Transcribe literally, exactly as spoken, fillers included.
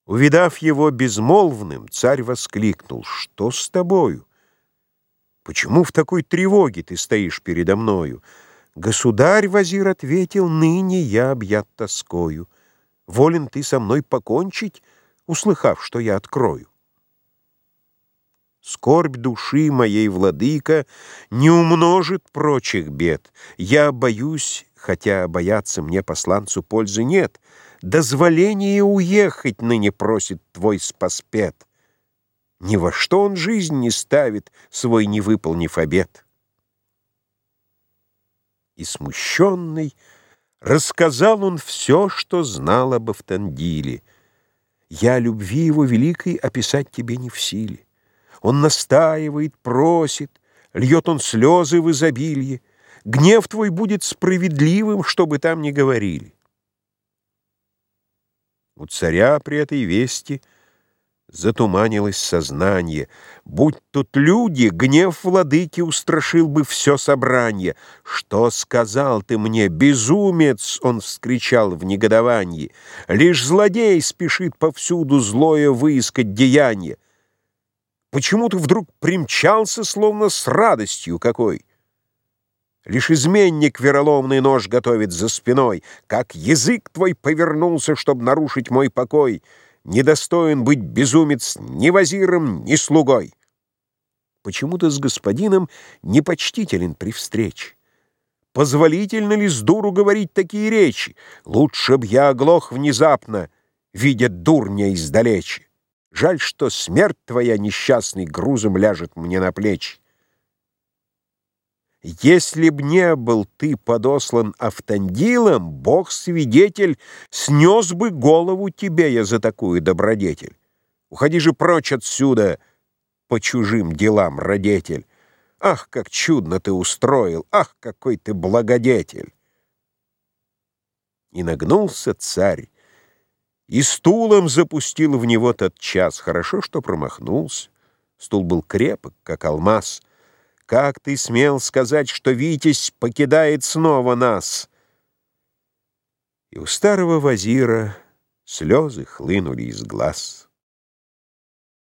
Увидав его безмолвным, царь воскликнул: «Что с тобою? Почему в такой тревоге ты стоишь передо мною?» «Государь, — вазир ответил, — ныне я объят тоскою. Волен ты со мной покончить, услыхав, что я открою?» «Скорбь души моей, владыка, не умножит прочих бед. Я боюсь, хотя бояться мне, посланцу, пользы нет. Дозволение уехать ныне просит твой спаспет. Ни во что он жизнь не ставит, свой не выполнив обет». И смущенный рассказал он все, что знал об Автандиле. «Я любви его великой описать тебе не в силе. Он настаивает, просит, льет он слезы в изобилие. Гнев твой будет справедливым, что бы там ни говорили». У царя при этой вести затуманилось сознание. Будь тут люди, гнев владыки устрашил бы все собрание. «Что сказал ты мне, безумец?» — он вскричал в негодовании. «Лишь злодей спешит повсюду злое выискать деяние. Почему ты вдруг примчался, словно с радостью какой? Лишь изменник вероломный нож готовит за спиной. Как язык твой повернулся, чтобы нарушить мой покой, недостоин быть, безумец, ни вазиром, ни слугой. Почему ты с господином непочтителен при встрече? Позволительно ли с дуру говорить такие речи? Лучше б я оглох внезапно, видя дурня издалече. Жаль, что смерть твоя, несчастный, грузом ляжет мне на плечи. Если б не был ты подослан Автандилом, Бог-свидетель, снес бы голову тебе я за такую добродетель. Уходи же прочь отсюда, по чужим делам родитель. Ах, как чудно ты устроил! Ах, какой ты благодетель!» И нагнулся царь, и стулом запустил в него тотчас. Хорошо, что промахнулся. Стул был крепок, как алмаз. «Как ты смел сказать, что Витязь покидает снова нас?» И у старого вазира слезы хлынули из глаз.